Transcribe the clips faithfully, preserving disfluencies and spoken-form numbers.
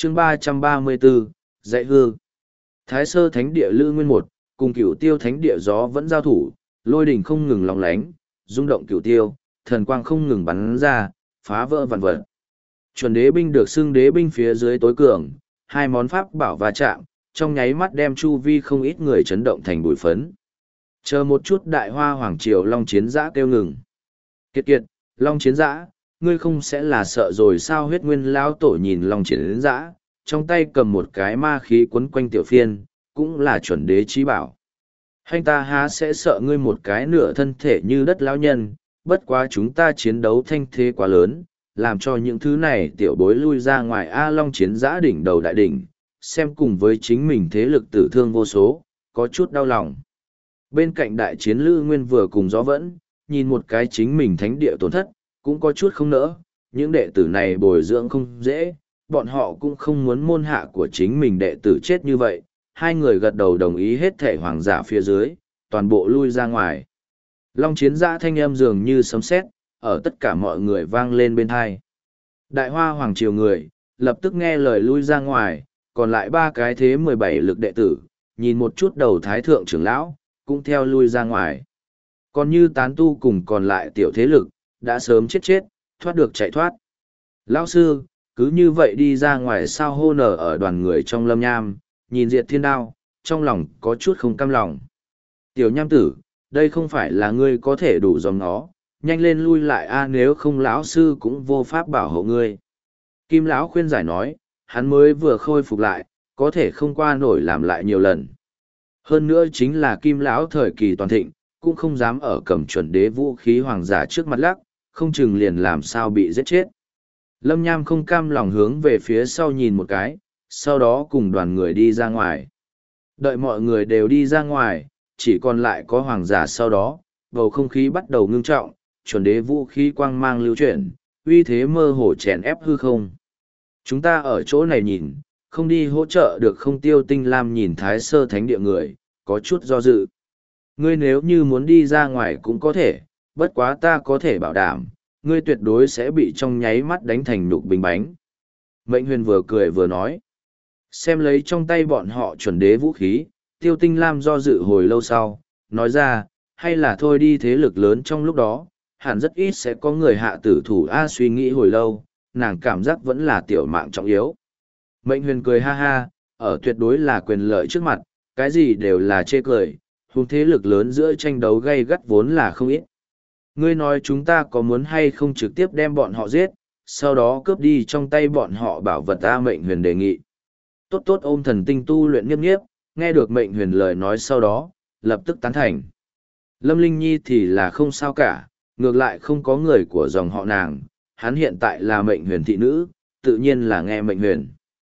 chương ba trăm ba mươi bốn, dạy hư. Thái sơ thánh địa lư nguyên một, cùng cửu tiêu thánh địa gió vẫn giao thủ, lôi đỉnh không ngừng lóng lánh, rung động cửu tiêu, thần quang không ngừng bắn ra, phá vỡ vạn vật. Chuẩn đế binh được xưng đế binh phía dưới tối cường, hai món pháp bảo va chạm, trong nháy mắt đem chu vi không ít người chấn động thành bụi phấn. Chờ một chút đại hoa hoàng triều long chiến giã kêu ngừng. Kiệt kiệt, long chiến giã, ngươi không sẽ là sợ rồi sao? Huyết nguyên lão tổ nhìn long chiến giã, trong tay cầm một cái ma khí quấn quanh tiểu phiên, cũng là chuẩn đế trí bảo. Hành ta há sẽ sợ ngươi một cái nửa thân thể như đất lão nhân, bất quá chúng ta chiến đấu thanh thế quá lớn, làm cho những thứ này tiểu bối lui ra ngoài A Long chiến giã đỉnh đầu đại đỉnh, xem cùng với chính mình thế lực tử thương vô số, có chút đau lòng. Bên cạnh đại chiến Lữ Nguyên vừa cùng gió vẫn, nhìn một cái chính mình thánh địa tổn thất, cũng có chút không nỡ, những đệ tử này bồi dưỡng không dễ, bọn họ cũng không muốn môn hạ của chính mình đệ tử chết như vậy. Hai người gật đầu đồng ý hết thể hoàng giả phía dưới, toàn bộ lui ra ngoài. Long chiến giã thanh âm dường như sấm sét, ở tất cả mọi người vang lên bên thai. Đại hoa hoàng triều người, lập tức nghe lời lui ra ngoài, còn lại ba cái thế mười bảy lực đệ tử, nhìn một chút đầu thái thượng trưởng lão, cũng theo lui ra ngoài. Còn như tán tu cùng còn lại tiểu thế lực, đã sớm chết chết, thoát được chạy thoát. Lão sư, cứ như vậy đi ra ngoài sao? Hô nở ở đoàn người trong lâm nham, nhìn Diệt Thiên Đao, trong lòng có chút không cam lòng. Tiểu nham tử, đây không phải là ngươi có thể đủ dòng nó, nhanh lên lui lại a, nếu không lão sư cũng vô pháp bảo hộ ngươi. Kim lão khuyên giải nói, hắn mới vừa khôi phục lại, có thể không qua nổi làm lại nhiều lần. Hơn nữa chính là Kim lão thời kỳ toàn thịnh, cũng không dám ở cầm chuẩn đế vũ khí hoàng giả trước mặt lắc, không chừng liền làm sao bị giết chết. Lâm Nham không cam lòng hướng về phía sau nhìn một cái, sau đó cùng đoàn người đi ra ngoài. Đợi mọi người đều đi ra ngoài, chỉ còn lại có hoàng giả sau đó, bầu không khí bắt đầu ngưng trọng, chuẩn đế vũ khí quang mang lưu chuyển, uy thế mơ hồ chèn ép hư không. Chúng ta ở chỗ này nhìn, không đi hỗ trợ được không? Tiêu Tinh Lam nhìn Thái Sơ Thánh địa người, có chút do dự. Ngươi nếu như muốn đi ra ngoài cũng có thể, bất quá ta có thể bảo đảm, ngươi tuyệt đối sẽ bị trong nháy mắt đánh thành nhục bình bánh. Mệnh Huyền vừa cười vừa nói. Xem lấy trong tay bọn họ chuẩn đế vũ khí, Tiêu Tinh Lam do dự hồi lâu sau, nói ra, hay là thôi đi, thế lực lớn trong lúc đó, hẳn rất ít sẽ có người hạ tử thủ. A suy nghĩ hồi lâu, nàng cảm giác vẫn là tiểu mạng trọng yếu. Mệnh Huyền cười ha ha, ở tuyệt đối là quyền lợi trước mặt, cái gì đều là chê cười, huống thế lực lớn giữa tranh đấu gay gắt vốn là không ít. Ngươi nói chúng ta có muốn hay không trực tiếp đem bọn họ giết, sau đó cướp đi trong tay bọn họ bảo vật? A Mệnh Huyền đề nghị. Tốt tốt, ôm thần tinh tu luyện nghiếp nghiếp, nghe được Mệnh Huyền lời nói sau đó, lập tức tán thành. Lâm Linh Nhi thì là không sao cả, ngược lại không có người của dòng họ nàng, hắn hiện tại là Mệnh Huyền thị nữ, tự nhiên là nghe Mệnh Huyền.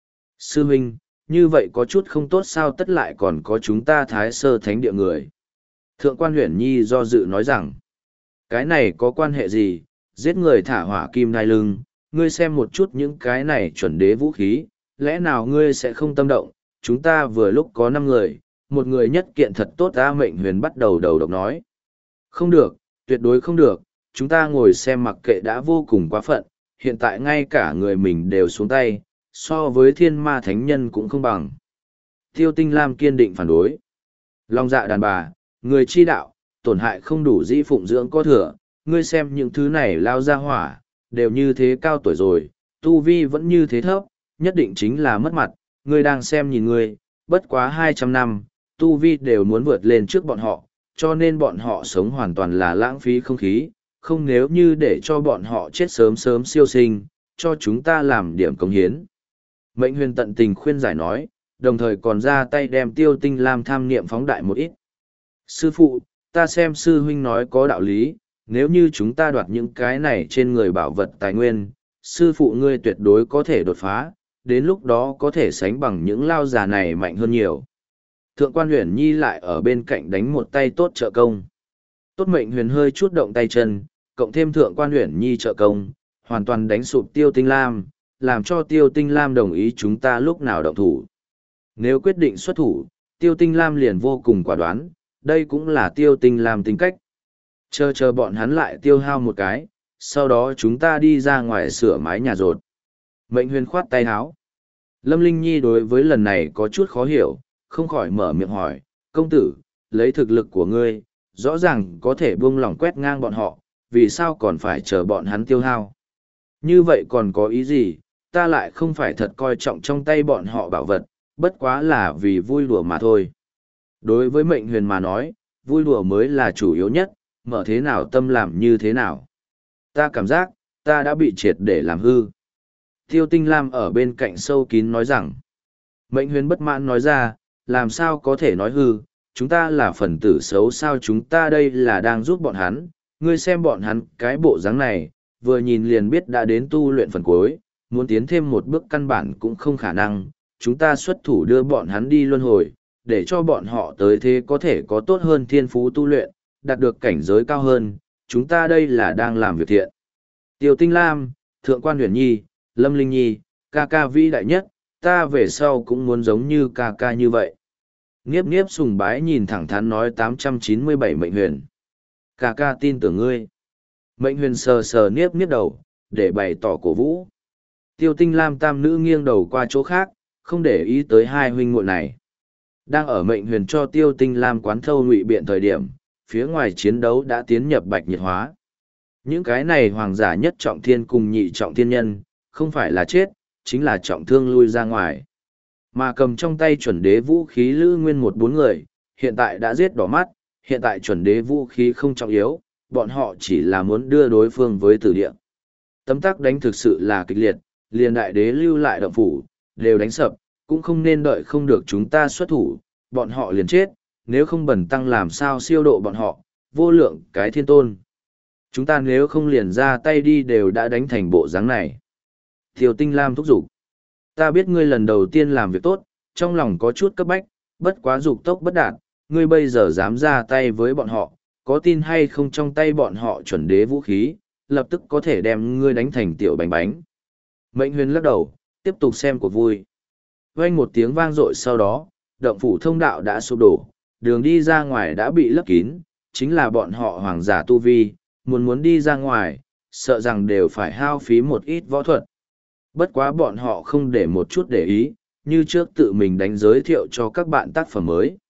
Sư huynh, như vậy có chút không tốt sao? Tất lại còn có chúng ta Thái Sơ Thánh địa người. Thượng quan Huyền Nhi do dự nói rằng, cái này có quan hệ gì? Giết người thả hỏa kim đai lưng, ngươi xem một chút những cái này chuẩn đế vũ khí, lẽ nào ngươi sẽ không tâm động? Chúng ta vừa lúc có năm người, một người nhất kiện thật tốt. A Mệnh Huyền bắt đầu đầu độc nói. Không được, tuyệt đối không được, chúng ta ngồi xem mặc kệ đã vô cùng quá phận, hiện tại ngay cả người mình đều xuống tay, so với thiên ma thánh nhân cũng không bằng. Tiêu Tinh Lam kiên định phản đối. Long dạ đàn bà, người chi đạo, tổn hại không đủ dĩ phụng dưỡng có thừa, ngươi xem những thứ này lao ra hỏa, đều như thế cao tuổi rồi, tu vi vẫn như thế thấp, nhất định chính là mất mặt, ngươi đang xem nhìn ngươi, bất quá hai trăm năm, tu vi đều muốn vượt lên trước bọn họ, cho nên bọn họ sống hoàn toàn là lãng phí không khí, không nếu như để cho bọn họ chết sớm sớm siêu sinh, cho chúng ta làm điểm công hiến. Mệnh Huyền tận tình khuyên giải nói, đồng thời còn ra tay đem Tiêu Tinh Lam tham niệm phóng đại một ít. Sư phụ, ta xem sư huynh nói có đạo lý, nếu như chúng ta đoạt những cái này trên người bảo vật tài nguyên, sư phụ ngươi tuyệt đối có thể đột phá, đến lúc đó có thể sánh bằng những lao già này mạnh hơn nhiều. Thượng quan Huyền Nhi lại ở bên cạnh đánh một tay tốt trợ công. Tốt Mệnh Huyền hơi chút động tay chân, cộng thêm Thượng quan Huyền Nhi trợ công, hoàn toàn đánh sụp Tiêu Tinh Lam, làm cho Tiêu Tinh Lam đồng ý chúng ta lúc nào động thủ. Nếu quyết định xuất thủ, Tiêu Tinh Lam liền vô cùng quả đoán, đây cũng là Tiêu Tinh Lam tính cách. Chờ chờ bọn hắn lại tiêu hao một cái, sau đó chúng ta đi ra ngoài sửa mái nhà rột. Mệnh Huyền khoát tay áo. Lâm Linh Nhi đối với lần này có chút khó hiểu, không khỏi mở miệng hỏi, công tử, lấy thực lực của ngươi, rõ ràng có thể buông lỏng quét ngang bọn họ, vì sao còn phải chờ bọn hắn tiêu hao? Như vậy còn có ý gì, ta lại không phải thật coi trọng trong tay bọn họ bảo vật, bất quá là vì vui đùa mà thôi. Đối với mệnh huyền mà nói, vui đùa mới là chủ yếu nhất, mở thế nào tâm làm như thế nào. Ta cảm giác, ta đã bị triệt để làm hư. Tiêu Tinh Lam ở bên cạnh sâu kín nói rằng, mệnh huyền bất mãn nói ra, làm sao có thể nói hư, chúng ta là phần tử xấu sao, chúng ta đây là đang giúp bọn hắn, ngươi xem bọn hắn cái bộ dáng này, vừa nhìn liền biết đã đến tu luyện phần cuối, muốn tiến thêm một bước căn bản cũng không khả năng, chúng ta xuất thủ đưa bọn hắn đi luân hồi, để cho bọn họ tới thế có thể có tốt hơn thiên phú tu luyện, đạt được cảnh giới cao hơn, chúng ta đây là đang làm việc thiện. Tiêu Tinh Lam, Thượng quan Huyền Nhi, Lâm Linh Nhi, ca ca vĩ đại nhất, ta về sau cũng muốn giống như ca ca như vậy. Nghiếp nghiếp sùng bái nhìn thẳng thắn nói tám trăm chín mươi bảy mệnh huyền. Ca ca tin tưởng ngươi. Mệnh huyền sờ sờ niếp niếp đầu, để bày tỏ cổ vũ. Tiêu Tinh Lam tam nữ nghiêng đầu qua chỗ khác, không để ý tới hai huynh muội này. Đang ở mệnh huyền cho Tiêu Tinh Lam quán thâu ngụy biện thời điểm, phía ngoài chiến đấu đã tiến nhập bạch nhiệt hóa. Những cái này hoàng giả nhất trọng thiên cùng nhị trọng thiên nhân, không phải là chết, chính là trọng thương lui ra ngoài. Mà cầm trong tay chuẩn đế vũ khí lữ nguyên một bốn người, hiện tại đã giết đỏ mắt, hiện tại chuẩn đế vũ khí không trọng yếu, bọn họ chỉ là muốn đưa đối phương với tử địa. Tấm tắc đánh thực sự là kịch liệt, liền đại đế lưu lại động phủ, đều đánh sập, cũng không nên đợi không được chúng ta xuất thủ, bọn họ liền chết, nếu không bẩn tăng làm sao siêu độ bọn họ, vô lượng cái thiên tôn. Chúng ta nếu không liền ra tay đi đều đã đánh thành bộ dáng này. Tiêu Tinh Lam thúc giục. Ta biết ngươi lần đầu tiên làm việc tốt, trong lòng có chút cấp bách, bất quá dục tốc bất đạt, ngươi bây giờ dám ra tay với bọn họ, có tin hay không trong tay bọn họ chuẩn đế vũ khí, lập tức có thể đem ngươi đánh thành tiểu bánh bánh. Mệnh huyền lắc đầu, tiếp tục xem cuộc vui. Vang một tiếng vang dội sau đó, động phủ thông đạo đã sụp đổ, đường đi ra ngoài đã bị lấp kín, chính là bọn họ hoàng giả tu vi, muốn muốn đi ra ngoài, sợ rằng đều phải hao phí một ít võ thuật. Bất quá bọn họ không để một chút để ý, như trước tự mình đánh giới thiệu cho các bạn tác phẩm mới.